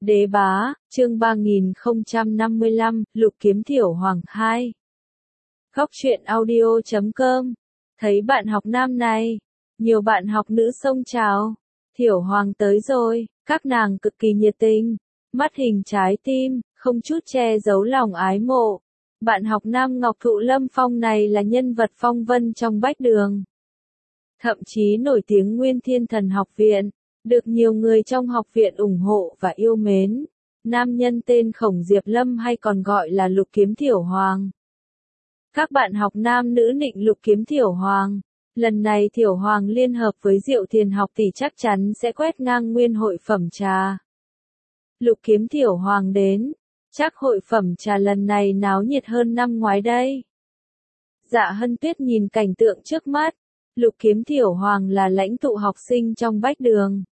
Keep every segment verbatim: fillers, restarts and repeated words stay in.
Đế bá, chương ba nghìn không trăm năm mươi lăm, Lục Kiếm Thiểu Hoàng hai. Góc truyện audio chấm com. Thấy bạn học nam này, nhiều bạn học nữ xông chào. Thiểu Hoàng tới rồi, các nàng cực kỳ nhiệt tình, mắt hình trái tim, không chút che giấu lòng ái mộ. Bạn học nam Ngọc Thụ Lâm Phong này là nhân vật phong vân trong bách đường. Thậm chí nổi tiếng Nguyên Thiên Thần Học Viện, được nhiều người trong học viện ủng hộ và yêu mến. Nam nhân tên Khổng Diệp Lâm hay còn gọi là Lục Kiếm Thiểu Hoàng. Các bạn học nam nữ nịnh Lục Kiếm Thiểu Hoàng. Lần này Thiểu Hoàng liên hợp với Diệu Thiền học tỷ chắc chắn sẽ quét ngang nguyên hội phẩm trà. Lục Kiếm Thiểu Hoàng đến, chắc hội phẩm trà lần này náo nhiệt hơn năm ngoái đây. Dạ Hân Tuyết nhìn cảnh tượng trước mắt. Lục Kiếm Thiểu Hoàng là lãnh tụ học sinh trong bách đường.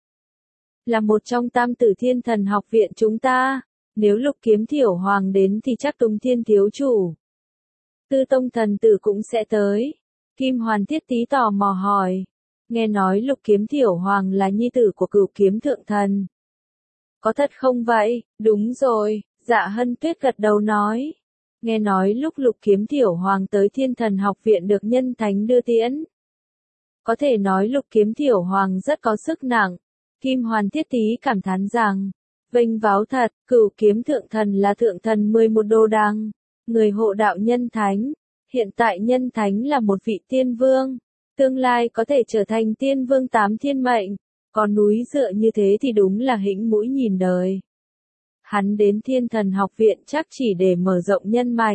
Là một trong tam tử Thiên Thần học viện chúng ta. Nếu Lục Kiếm Thiểu Hoàng đến thì chắc Tùng Thiên thiếu chủ, Tư Tông thần tử cũng sẽ tới. Kim Hoàn Thiết Tí tò mò hỏi. Nghe nói Lục Kiếm Thiểu Hoàng là nhi tử của Cửu Kiếm Thượng Thần. Có thật không vậy? Đúng rồi, Dạ Hân Tuyết gật đầu nói. Nghe nói lúc Lục Kiếm Thiểu Hoàng tới Thiên Thần học viện được nhân thánh đưa tiễn. Có thể nói Lục Kiếm Thiểu Hoàng rất có sức nặng. Kim Hoàn Thiết Tí cảm thán rằng, vênh váo thật, Cửu Kiếm Thượng Thần là thượng thần mười một đồ đằng, người hộ đạo nhân thánh. Hiện tại nhân thánh là một vị tiên vương, tương lai có thể trở thành tiên vương tám thiên mệnh, còn núi dựa như thế thì đúng là hĩnh mũi nhìn đời. Hắn đến Thiên Thần học viện chắc chỉ để mở rộng nhân mạch.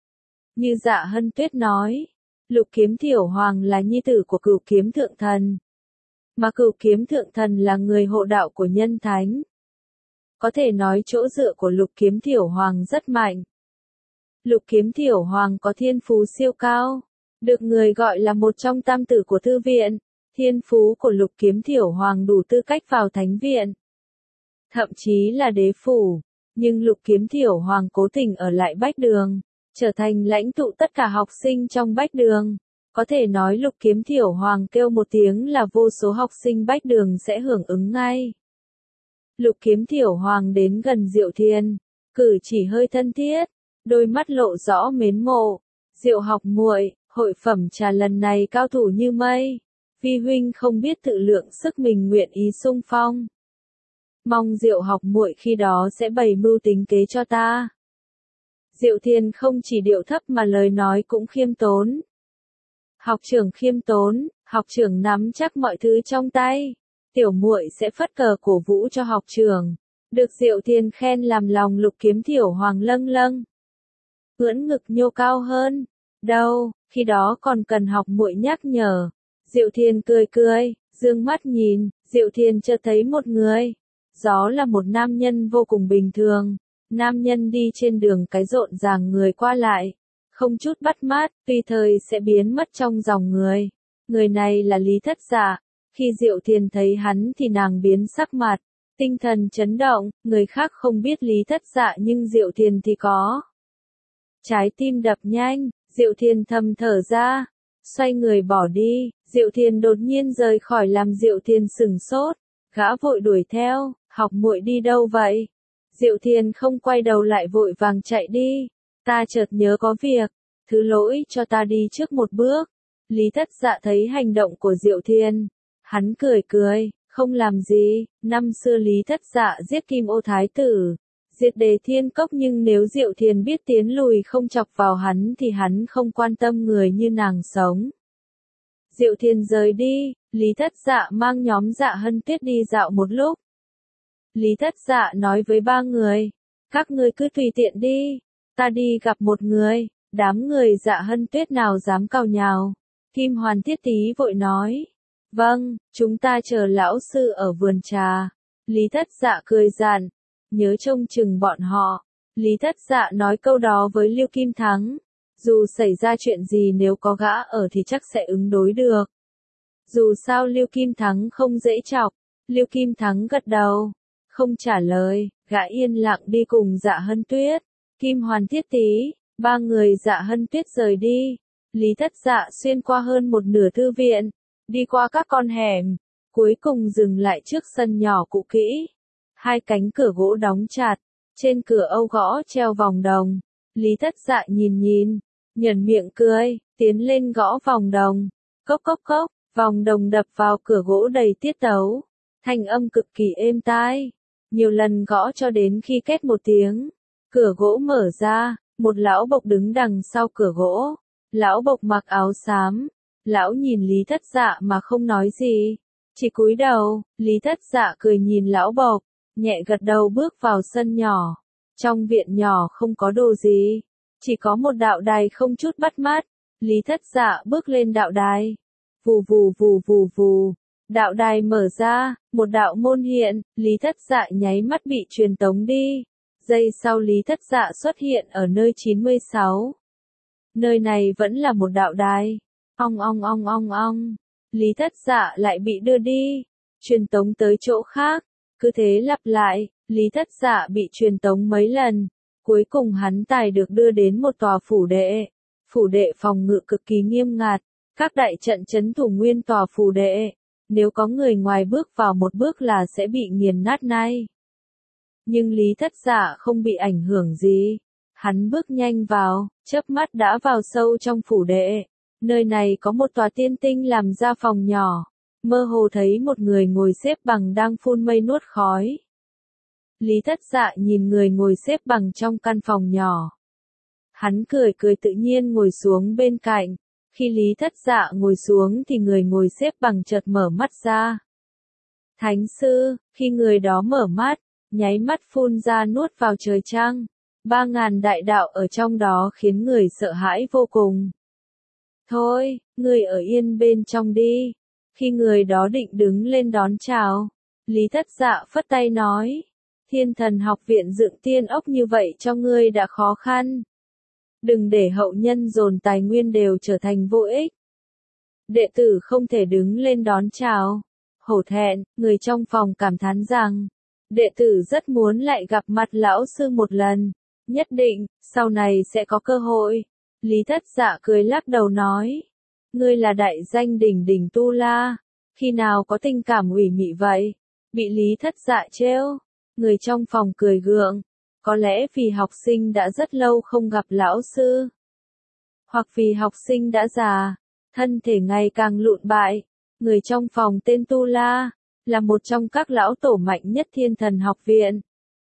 Như Dạ Hân Tuyết nói, Lục Kiếm Thiểu Hoàng là nhi tử của Cửu Kiếm Thượng Thần, mà Cửu Kiếm Thượng Thần là người hộ đạo của nhân thánh. Có thể nói chỗ dựa của Lục Kiếm Thiểu Hoàng rất mạnh. Lục Kiếm Thiểu Hoàng có thiên phú siêu cao, được người gọi là một trong tam tử của thư viện. Thiên phú của Lục Kiếm Thiểu Hoàng đủ tư cách vào thánh viện, thậm chí là đế phủ. Nhưng Lục Kiếm Thiểu Hoàng cố tình ở lại bách đường, trở thành lãnh tụ tất cả học sinh trong bách đường. Có thể nói Lục Kiếm Thiểu Hoàng kêu một tiếng là vô số học sinh bách đường sẽ hưởng ứng ngay. Lục Kiếm Thiểu Hoàng đến gần Diệu Thiền, cử chỉ hơi thân thiết, đôi mắt lộ rõ mến mộ. Diệu học muội, hội phẩm trà lần này cao thủ như mây, vi huynh không biết tự lượng sức mình nguyện ý xung phong. Mong Diệu học muội khi đó sẽ bày mưu tính kế cho ta. Diệu Thiền không chỉ điệu thấp mà lời nói cũng khiêm tốn. Học trưởng khiêm tốn, học trưởng nắm chắc mọi thứ trong tay, tiểu muội sẽ phất cờ cổ vũ cho học trưởng. Được Diệu Thiền khen làm lòng Lục Kiếm Thiểu Hoàng lâng lâng, ưỡn ngực nhô cao hơn. Đâu, khi đó còn cần học muội nhắc nhở. Diệu Thiền cười cười, dương mắt nhìn. Diệu Thiền chợt thấy một người. Đó là một nam nhân vô cùng bình thường. Nam nhân đi trên đường cái rộn ràng người qua lại, không chút bắt mắt, tùy thời sẽ biến mất trong dòng người. Người này là Lý Thất Dạ. Khi Diệu Thiền thấy hắn thì nàng biến sắc mặt, tinh thần chấn động. Người khác không biết Lý Thất Dạ nhưng Diệu Thiền thì có. Trái tim đập nhanh, Diệu Thiền thầm thở ra, xoay người bỏ đi. Diệu Thiền đột nhiên rời khỏi làm Diệu Thiền sửng sốt, gã vội đuổi theo. Học muội đi đâu vậy? Diệu Thiền không quay đầu lại vội vàng chạy đi. Ta chợt nhớ có việc, thứ lỗi cho ta đi trước một bước. Lý Thất Dạ thấy hành động của Diệu Thiền, hắn cười cười, không làm gì. Năm xưa Lý Thất Dạ giết Kim Ô Thái Tử, diệt Đề Thiên Cốc, nhưng nếu Diệu Thiền biết tiến lùi không chọc vào hắn thì hắn không quan tâm người như nàng sống. Diệu Thiền rời đi, Lý Thất Dạ mang nhóm Dạ Hân Tuyết đi dạo một lúc. Lý Thất Dạ nói với ba người, các ngươi cứ tùy tiện đi, ta đi gặp một người. Đám người Dạ Hân Tuyết nào dám cào nhào. Kim Hoàn Thiết Tí vội nói, vâng, chúng ta chờ lão sư ở vườn trà. Lý Thất Dạ cười dặn, nhớ trông chừng bọn họ. Lý Thất Dạ nói câu đó với Lưu Kim Thắng. Dù xảy ra chuyện gì nếu có gã ở thì chắc sẽ ứng đối được. Dù sao Lưu Kim Thắng không dễ chọc. Lưu Kim Thắng gật đầu, không trả lời, gã yên lặng đi cùng Dạ Hân Tuyết, Kim Hoàn Thiết Tí. Ba người Dạ Hân Tuyết rời đi. Lý Thất Dạ xuyên qua hơn một nửa thư viện, đi qua các con hẻm, cuối cùng dừng lại trước sân nhỏ cũ kỹ. Hai cánh cửa gỗ đóng chặt, trên cửa âu gõ treo vòng đồng. Lý Thất Dạ nhìn nhìn, nhoẻn miệng cười, tiến lên gõ vòng đồng. Cốc cốc cốc, vòng đồng đập vào cửa gỗ đầy tiết tấu. Thanh âm cực kỳ êm tai. Nhiều lần gõ cho đến khi két một tiếng. Cửa gỗ mở ra, một lão bộc đứng đằng sau cửa gỗ. Lão bộc mặc áo xám. Lão nhìn Lý Thất Dạ mà không nói gì. Chỉ cúi đầu, Lý Thất Dạ cười nhìn lão bộc, nhẹ gật đầu bước vào sân nhỏ. Trong viện nhỏ không có đồ gì, chỉ có một đạo đài không chút bắt mắt. Lý Thất Dạ bước lên đạo đài. Vù vù vù vù vù. Đạo đài mở ra, một đạo môn hiện, Lý Thất Dạ nháy mắt bị truyền tống đi. Giây sau Lý Thất Dạ xuất hiện ở nơi chín mươi sáu. Nơi này vẫn là một đạo đài. Ong ong ong ong ong. Lý Thất Dạ lại bị đưa đi, truyền tống tới chỗ khác. Cứ thế lặp lại, Lý Thất Dạ bị truyền tống mấy lần. Cuối cùng hắn tài được đưa đến một tòa phủ đệ. Phủ đệ phòng ngự cực kỳ nghiêm ngặt. Các đại trận trấn thủ nguyên tòa phủ đệ. Nếu có người ngoài bước vào một bước là sẽ bị nghiền nát nay. Nhưng Lý Thất Dạ không bị ảnh hưởng gì. Hắn bước nhanh vào, chớp mắt đã vào sâu trong phủ đệ. Nơi này có một tòa tiên tinh làm ra phòng nhỏ. Mơ hồ thấy một người ngồi xếp bằng đang phun mây nuốt khói. Lý Thất Dạ nhìn người ngồi xếp bằng trong căn phòng nhỏ. Hắn cười cười tự nhiên ngồi xuống bên cạnh. Khi Lý Thất Dạ ngồi xuống thì người ngồi xếp bằng chợt mở mắt ra. Thánh sư, khi người đó mở mắt, nháy mắt phun ra nuốt vào trời trăng. Ba ngàn đại đạo ở trong đó khiến người sợ hãi vô cùng. Thôi, người ở yên bên trong đi. Khi người đó định đứng lên đón chào, Lý Thất Dạ phất tay nói. Thiên Thần Học Viện dựng tiên ốc như vậy cho ngươi đã khó khăn. Đừng để hậu nhân dồn tài nguyên đều trở thành vô ích. Đệ tử không thể đứng lên đón chào. Hổ thẹn, người trong phòng cảm thán rằng, đệ tử rất muốn lại gặp mặt lão sư một lần. Nhất định, sau này sẽ có cơ hội. Lý Thất Dạ cười lắc đầu nói. Ngươi là đại danh đỉnh đỉnh Tu La. Khi nào có tình cảm ủy mị vậy? Bị Lý Thất Dạ trêu. Người trong phòng cười gượng. Có lẽ vì học sinh đã rất lâu không gặp lão sư. Hoặc vì học sinh đã già. Thân thể ngày càng lụn bại. Người trong phòng tên Tu La. Là một trong các lão tổ mạnh nhất Thiên Thần Học Viện.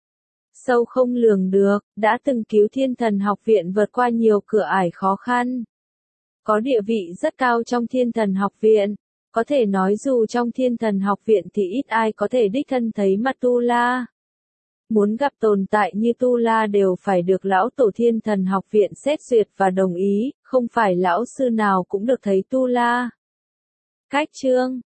Sâu không lường được, đã từng cứu Thiên Thần Học Viện vượt qua nhiều cửa ải khó khăn. Có địa vị rất cao trong Thiên Thần Học Viện. Có thể nói dù trong Thiên Thần Học Viện thì ít ai có thể đích thân thấy mặt Tu La. Muốn gặp tồn tại như Tu La đều phải được lão tổ Thiên Thần Học Viện xét duyệt và đồng ý, không phải lão sư nào cũng được thấy Tu La. Cách chương